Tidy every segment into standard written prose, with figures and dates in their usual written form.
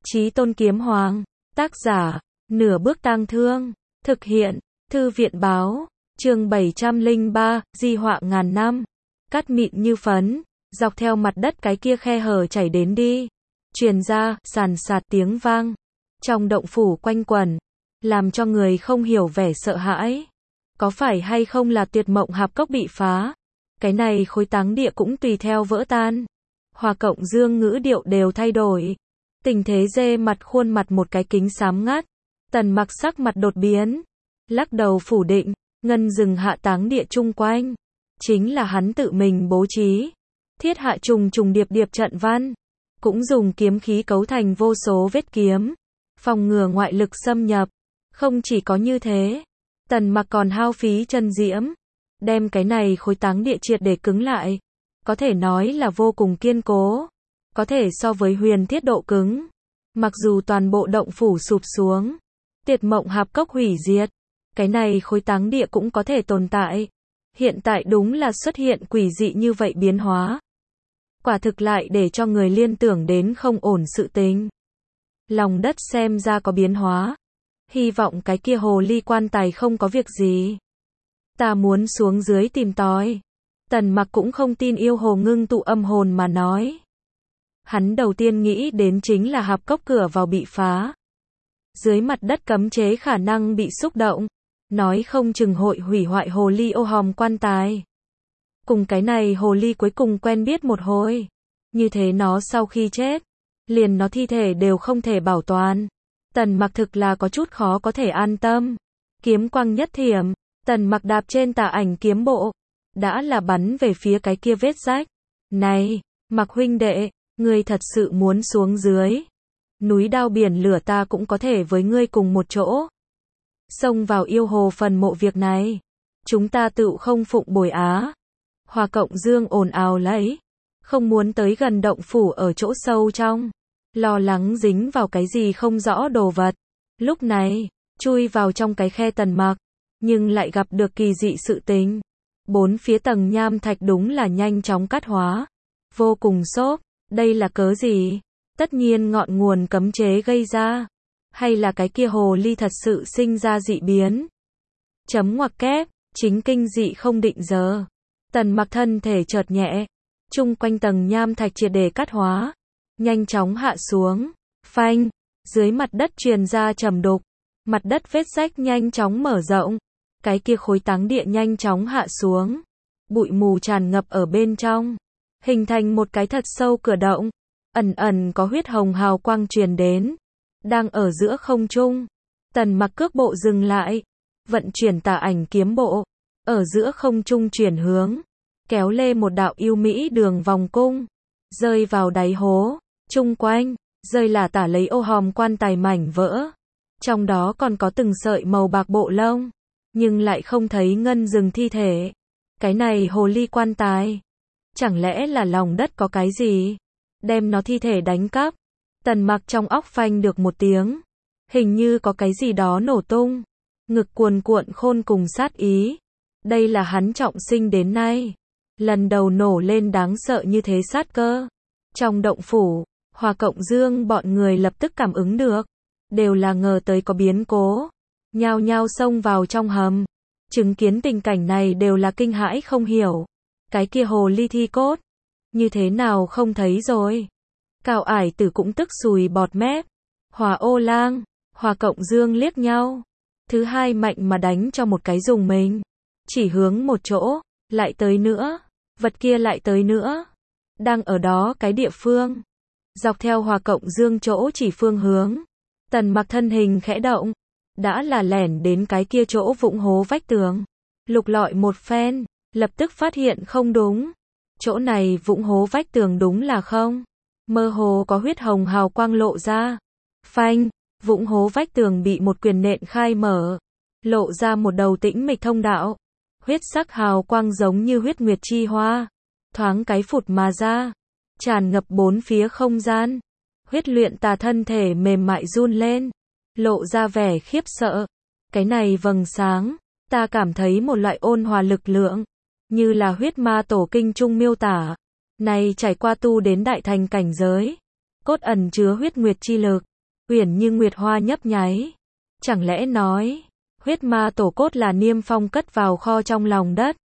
Chí Tôn Kiếm Hoàng, tác giả, Nửa Bước Tang Thương, thực hiện, Thư viện Báo, chương 703, di họa ngàn năm, cát mịn như phấn, dọc theo mặt đất cái kia khe hở chảy đến đi, truyền ra, sàn sạt tiếng vang, trong động phủ quanh quẩn, làm cho người không hiểu vẻ sợ hãi. Có phải hay không là Tuyệt Mộng Hạp Cốc bị phá? Cái này khối táng địa cũng tùy theo vỡ tan. Hòa Cộng Dương ngữ điệu đều thay đổi. Tình thế dê mặt khuôn mặt một cái kính xám ngắt. Tần Mặc sắc mặt đột biến, lắc đầu phủ định, ngân rừng hạ táng địa chung quanh, chính là hắn tự mình bố trí. Thiết hạ trùng trùng điệp điệp trận văn, cũng dùng kiếm khí cấu thành vô số vết kiếm, phòng ngừa ngoại lực xâm nhập. Không chỉ có như thế, Tần Mặc còn hao phí chân diễm, đem cái này khối táng địa triệt để cứng lại, có thể nói là vô cùng kiên cố, có thể so với huyền thiết độ cứng. Mặc dù toàn bộ động phủ sụp xuống, Tuyệt Mộng Hạp Cốc hủy diệt, cái này khối táng địa cũng có thể tồn tại. Hiện tại đúng là xuất hiện quỷ dị như vậy biến hóa, quả thực lại để cho người liên tưởng đến không ổn sự tình. Lòng đất xem ra có biến hóa, hy vọng cái kia hồ ly quan tài không có việc gì. Ta muốn xuống dưới tìm tòi. Tần Mặc cũng không tin yêu hồ ngưng tụ âm hồn mà nói. Hắn đầu tiên nghĩ đến chính là hạp cốc cửa vào bị phá. Dưới mặt đất cấm chế khả năng bị xúc động, nói không chừng hội hủy hoại hồ ly ô hòm quan tài. Cùng cái này hồ ly cuối cùng quen biết một hồi, như thế nó sau khi chết, liền nó thi thể đều không thể bảo toàn. Tần Mặc thực là có chút khó có thể an tâm. Kiếm quang nhất thiểm, Tần Mặc đạp trên tà ảnh kiếm bộ, đã là bắn về phía cái kia vết rách. Này, Mặc huynh đệ, ngươi thật sự muốn xuống dưới? Núi đao biển lửa ta cũng có thể với ngươi cùng một chỗ. Xông vào yêu hồ phần mộ việc này, chúng ta tự không phụng bồi á. Hòa Cộng Dương ồn ào lấy, không muốn tới gần động phủ ở chỗ sâu trong, lo lắng dính vào cái gì không rõ đồ vật. Lúc này, chui vào trong cái khe Tần Mặc, nhưng lại gặp được kỳ dị sự tình. Bốn phía tầng nham thạch đúng là nhanh chóng cát hóa, vô cùng xốp. Đây là cớ gì? Tất nhiên ngọn nguồn cấm chế gây ra, hay là cái kia hồ ly thật sự sinh ra dị biến? Chấm ngoặc kép, chính kinh dị không định giờ. Tần Mặc thân thể chợt nhẹ, chung quanh tầng nham thạch triệt để cát hóa, nhanh chóng hạ xuống. Phanh, dưới mặt đất truyền ra trầm đục, mặt đất vết rách nhanh chóng mở rộng, cái kia khối táng địa nhanh chóng hạ xuống, bụi mù tràn ngập ở bên trong, hình thành một cái thật sâu cửa động, ẩn ẩn có huyết hồng hào quang truyền đến, đang ở giữa không trung. Tần Mặc cước bộ dừng lại, vận chuyển tà ảnh kiếm bộ, ở giữa không trung chuyển hướng, kéo lê một đạo yêu mỹ đường vòng cung, rơi vào đáy hố, chung quanh, rơi là tả lấy ô hòm quan tài mảnh vỡ, trong đó còn có từng sợi màu bạc bộ lông, nhưng lại không thấy ngân rừng thi thể. Cái này hồ ly quan tài, chẳng lẽ là lòng đất có cái gì, đem nó thi thể đánh cắp? Tần Mặc trong óc phanh được một tiếng, hình như có cái gì đó nổ tung, ngực cuồn cuộn khôn cùng sát ý. Đây là hắn trọng sinh đến nay, lần đầu nổ lên đáng sợ như thế sát cơ. Trong động phủ, Hòa Cộng Dương bọn người lập tức cảm ứng được, đều là ngờ tới có biến cố, nhao nhao xông vào trong hầm, chứng kiến tình cảnh này đều là kinh hãi không hiểu. Cái kia hồ ly thi cốt, như thế nào không thấy rồi? Cao Ải Tử cũng tức sùi bọt mép. Hòa Ô Lang, Hòa Cộng Dương liếc nhau, thứ hai mạnh mà đánh cho một cái dùng mình, chỉ hướng một chỗ, lại tới nữa, vật kia lại tới nữa, đang ở đó cái địa phương. Dọc theo Hòa Cộng Dương chỗ chỉ phương hướng, Tần Mặc thân hình khẽ động, đã là lẻn đến cái kia chỗ vũng hố vách tường, lục lọi một phen, lập tức phát hiện không đúng. Chỗ này vũng hố vách tường đúng là không, mơ hồ có huyết hồng hào quang lộ ra. Phanh, vũng hố vách tường bị một quyền nện khai mở, lộ ra một đầu tĩnh mịch thông đạo. Huyết sắc hào quang giống như huyết nguyệt chi hoa, thoáng cái phụt mà ra, tràn ngập bốn phía không gian. Huyết luyện tà thân thể mềm mại run lên, lộ ra vẻ khiếp sợ. Cái này vầng sáng, ta cảm thấy một loại ôn hòa lực lượng, như là huyết ma tổ kinh trung miêu tả. Này trải qua tu đến đại thành cảnh giới, cốt ẩn chứa huyết nguyệt chi lực, uyển như nguyệt hoa nhấp nháy. Chẳng lẽ nói, huyết ma tổ cốt là Niêm Phong cất vào kho trong lòng đất?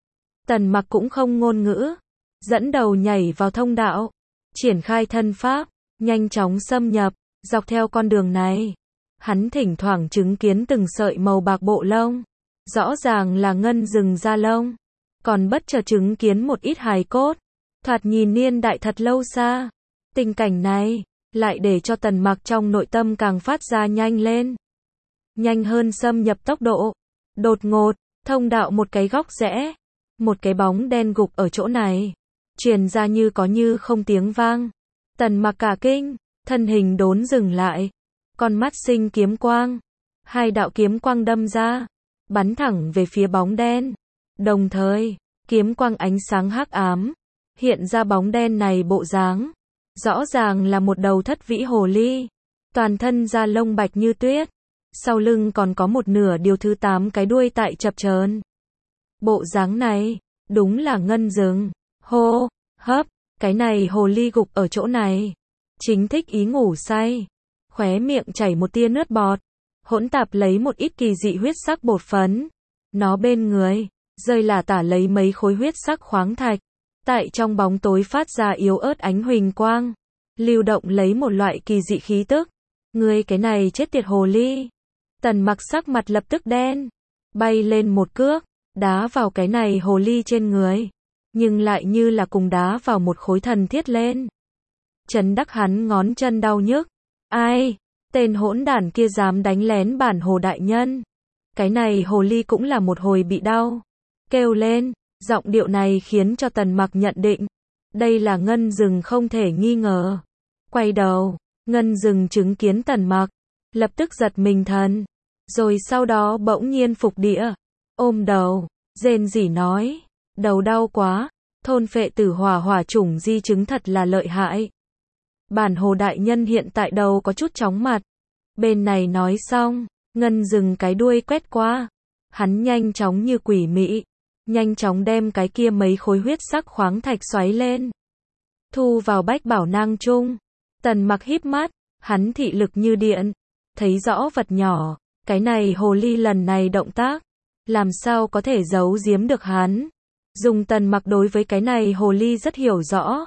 Tần Mặc cũng không ngôn ngữ, dẫn đầu nhảy vào thông đạo, triển khai thân pháp, nhanh chóng xâm nhập, dọc theo con đường này. Hắn thỉnh thoảng chứng kiến từng sợi màu bạc bộ lông, rõ ràng là ngân rừng da lông, còn bất chợt chứng kiến một ít hài cốt, thoạt nhìn niên đại thật lâu xa. Tình cảnh này, lại để cho Tần Mặc trong nội tâm càng phát ra nhanh lên. Nhanh hơn xâm nhập tốc độ. Đột ngột, thông đạo một cái góc rẽ, một cái bóng đen gục ở chỗ này, truyền ra như có như không tiếng vang. Tần Mặc cả kinh, thân hình đốn dừng lại, con mắt sinh kiếm quang, hai đạo kiếm quang đâm ra, bắn thẳng về phía bóng đen. Đồng thời, kiếm quang ánh sáng hắc ám, hiện ra bóng đen này bộ dáng, rõ ràng là một đầu thất vĩ hồ ly, toàn thân da lông bạch như tuyết, sau lưng còn có một nửa điều thứ 8 cái đuôi tại chập chờn. Bộ dáng này, đúng là ngân rừng. Hô, hấp, cái này hồ ly gục ở chỗ này, chính thích ý ngủ say, khóe miệng chảy một tia nước bọt, hỗn tạp lấy một ít kỳ dị huyết sắc bột phấn. Nó bên người, rơi lả tả lấy mấy khối huyết sắc khoáng thạch, tại trong bóng tối phát ra yếu ớt ánh huỳnh quang, lưu động lấy một loại kỳ dị khí tức. Ngươi cái này chết tiệt hồ ly. Tần Mặc sắc mặt lập tức đen, bay lên một cước, đá vào cái này hồ ly trên người, nhưng lại như là cùng đá vào một khối thần thiết lên. Chấn đắc hắn ngón chân đau nhức. Ai, tên hỗn đản kia dám đánh lén bản hồ đại nhân. Cái này hồ ly cũng là một hồi bị đau, kêu lên, giọng điệu này khiến cho Tần Mặc nhận định, đây là ngân rừng không thể nghi ngờ. Quay đầu, ngân rừng chứng kiến Tần Mặc, lập tức giật mình thần, rồi sau đó bỗng nhiên phục địa, ôm đầu, rên rỉ nói, đầu đau quá, thôn phệ tử hỏa chủng di chứng thật là lợi hại. Bản hồ đại nhân hiện tại đầu có chút chóng mặt. Bên này nói xong, ngân rừng cái đuôi quét qua, hắn nhanh chóng như quỷ mị, nhanh chóng đem cái kia mấy khối huyết sắc khoáng thạch xoáy lên, thu vào bách bảo nang chung. Tần Mặc híp mắt, hắn thị lực như điện, thấy rõ vật nhỏ. Cái này hồ ly lần này động tác, làm sao có thể giấu giếm được hắn. Dùng Tần Mặc đối với cái này hồ ly rất hiểu rõ.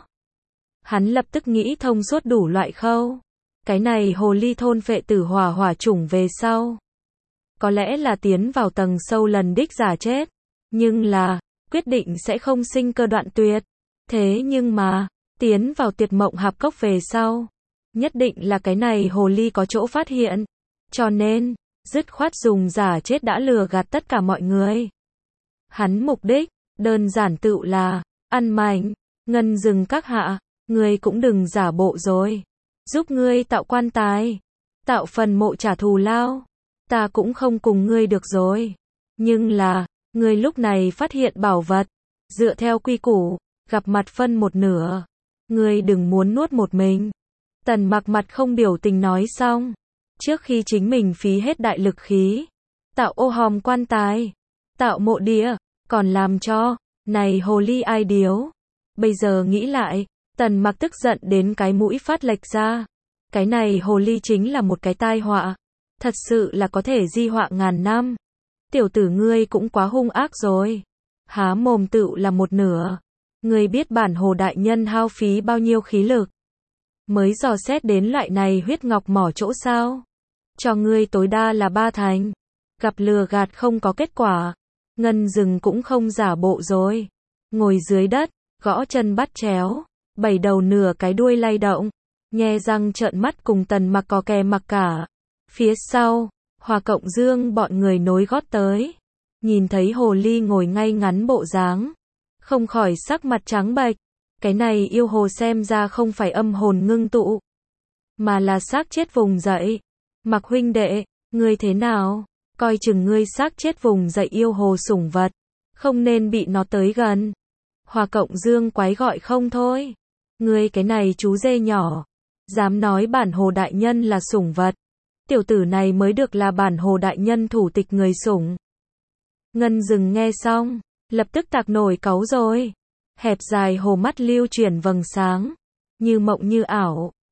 Hắn lập tức nghĩ thông suốt đủ loại khâu. Cái này hồ ly thôn phệ tử hỏa chủng về sau, có lẽ là tiến vào tầng sâu lần đích giả chết, nhưng là, quyết định sẽ không sinh cơ đoạn tuyệt. Thế nhưng mà, tiến vào tuyệt mộng hạp cốc về sau, nhất định là cái này hồ ly có chỗ phát hiện. Cho nên, dứt khoát dùng giả chết đã lừa gạt tất cả mọi người. Hắn mục đích, đơn giản tự là, ăn mảnh. Ngân rừng các hạ, ngươi cũng đừng giả bộ rồi. Giúp ngươi tạo quan tài, tạo phần mộ trả thù lao. Ta cũng không cùng ngươi được rồi. Nhưng là, ngươi lúc này phát hiện bảo vật, dựa theo quy củ, gặp mặt phân một nửa. Ngươi đừng muốn nuốt một mình. Tần Mặc mặt không biểu tình nói xong. Trước khi chính mình phí hết đại lực khí, tạo ô hòm quan tài, tạo mộ địa, còn làm cho, này hồ ly ai điếu. Bây giờ nghĩ lại, Tần Mặc tức giận đến cái mũi phát lệch ra. Cái này hồ ly chính là một cái tai họa, thật sự là có thể di họa ngàn năm. Tiểu tử ngươi cũng quá hung ác rồi. Há mồm tựu là một nửa. Ngươi biết bản hồ đại nhân hao phí bao nhiêu khí lực mới dò xét đến loại này huyết ngọc mỏ chỗ sao? Cho ngươi tối đa là 3 thành. Gặp lừa gạt không có kết quả, ngân rừng cũng không giả bộ rồi. Ngồi dưới đất, gõ chân bắt chéo, 7 đầu nửa cái đuôi lay động, nhe răng trợn mắt cùng Tần Mặc có kè mặc cả. Phía sau, Hòa Cộng Dương bọn người nối gót tới, nhìn thấy hồ ly ngồi ngay ngắn bộ dáng, không khỏi sắc mặt trắng bệch. Cái này yêu hồ xem ra không phải âm hồn ngưng tụ, mà là xác chết vùng dậy. Mặc huynh đệ, ngươi thế nào? Coi chừng ngươi xác chết vùng dậy yêu hồ sủng vật, không nên bị nó tới gần. Hòa Cộng Dương quái gọi không thôi. Ngươi cái này chú dê nhỏ, dám nói bản hồ đại nhân là sủng vật. Tiểu tử này mới được là bản hồ đại nhân thủ tịch người sủng. Ngân rừng nghe xong, lập tức tạc nổi cáu rồi. Hẹp dài hồ mắt lưu chuyển vầng sáng, như mộng như ảo,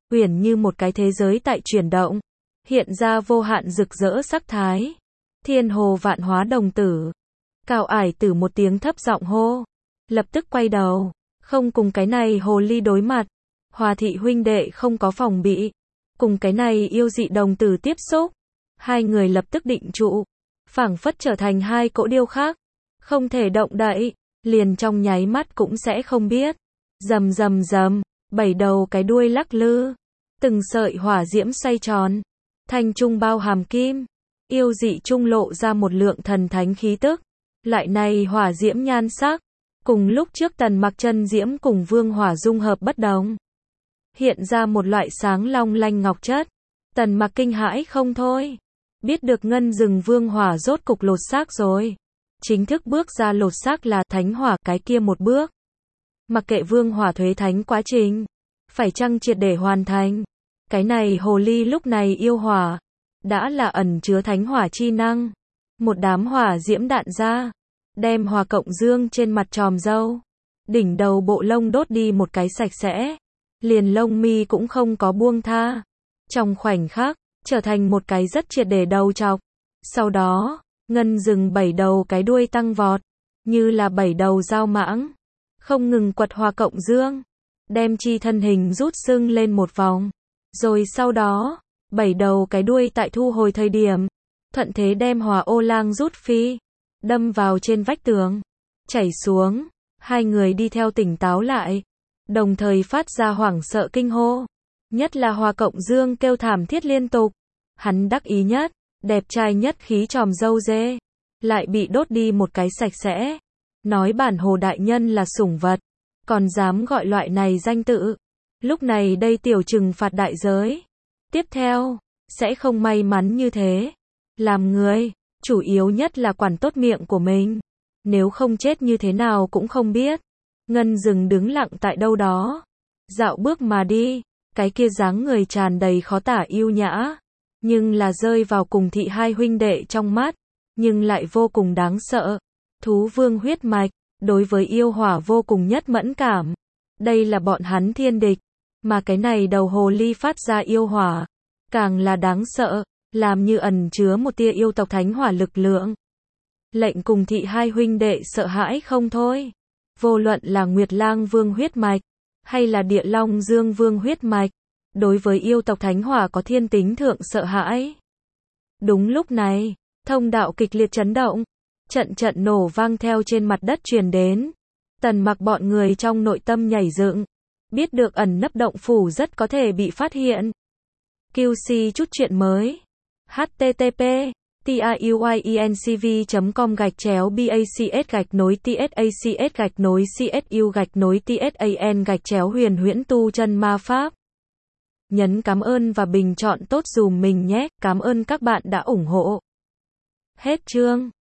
uyển như một cái thế giới tại chuyển động, hiện ra vô hạn rực rỡ sắc thái. Thiên hồ vạn hóa đồng tử. Cao Ải Tử một tiếng thấp giọng hô, lập tức quay đầu, không cùng cái này hồ ly đối mặt. Hòa thị huynh đệ không có phòng bị, cùng cái này yêu dị đồng tử tiếp xúc, hai người lập tức định trụ, phảng phất trở thành hai cỗ điêu khắc, không thể động đậy, liền trong nháy mắt cũng sẽ không biết. Rầm rầm rầm, bảy đầu cái đuôi lắc lư, từng sợi hỏa diễm xoay tròn, thanh trung bao hàm kim, yêu dị trung lộ ra một lượng thần thánh khí tức. Lại này hỏa diễm nhan sắc, cùng lúc trước Tần Mặc chân diễm cùng vương hỏa dung hợp bất đồng, hiện ra một loại sáng long lanh ngọc chất. Tần Mặc kinh hãi không thôi, biết được ngân rừng vương hỏa rốt cục lột xác rồi, chính thức bước ra lột xác là thánh hỏa cái kia một bước. Mặc kệ vương hỏa thuế thánh quá trình, phải chăng triệt để hoàn thành, cái này hồ ly lúc này yêu hỏa, đã là ẩn chứa thánh hỏa chi năng. Một đám hỏa diễm đạn ra, đem Hòa Cộng Dương trên mặt tròm râu, đỉnh đầu bộ lông đốt đi một cái sạch sẽ, liền lông mi cũng không có buông tha. Trong khoảnh khắc, trở thành một cái rất triệt để đầu trọc. Sau đó, ngân rừng bảy đầu cái đuôi tăng vọt, như là bảy đầu dao mãng, không ngừng quật Hòa Cộng Dương, đem chi thân hình rút sưng lên một vòng. Rồi sau đó, bảy đầu cái đuôi tại thu hồi thời điểm, thuận thế đem Hòa Ô Lang rút phi, đâm vào trên vách tường, chảy xuống. Hai người đi theo tỉnh táo lại, đồng thời phát ra hoảng sợ kinh hô. Nhất là Hòa Cộng Dương kêu thảm thiết liên tục. Hắn đắc ý nhất, đẹp trai nhất khí tròm râu dê, lại bị đốt đi một cái sạch sẽ. Nói bản hồ đại nhân là sủng vật, còn dám gọi loại này danh tự. Lúc này đây tiểu trừng phạt đại giới. Tiếp theo, sẽ không may mắn như thế. Làm người, chủ yếu nhất là quản tốt miệng của mình. Nếu không chết như thế nào cũng không biết. Ngân rừng đứng lặng tại đâu đó, dạo bước mà đi, cái kia dáng người tràn đầy khó tả yêu nhã, nhưng là rơi vào cùng thị hai huynh đệ trong mắt, nhưng lại vô cùng đáng sợ. Thú vương huyết mạch, đối với yêu hỏa vô cùng nhất mẫn cảm. Đây là bọn hắn thiên địch, mà cái này đầu hồ ly phát ra yêu hỏa, càng là đáng sợ, làm như ẩn chứa một tia yêu tộc thánh hỏa lực lượng. Lệnh cùng thị hai huynh đệ sợ hãi không thôi. Vô luận là Nguyệt Lang Vương huyết mạch, hay là Địa Long Dương Vương huyết mạch, đối với yêu tộc thánh hỏa có thiên tính thượng sợ hãi. Đúng lúc này, thông đạo kịch liệt chấn động, trận trận nổ vang theo trên mặt đất truyền đến. Tần Mặc bọn người trong nội tâm nhảy dựng, biết được ẩn nấp động phủ rất có thể bị phát hiện. QC chút chuyện mới. http taiuinCV.com/bacs-tsacs-csu-tsan-huyền huyễn tu chân ma pháp. Nhấn cảm ơn và bình chọn tốt dùm mình nhé. Cảm ơn các bạn đã ủng hộ. Hết chương.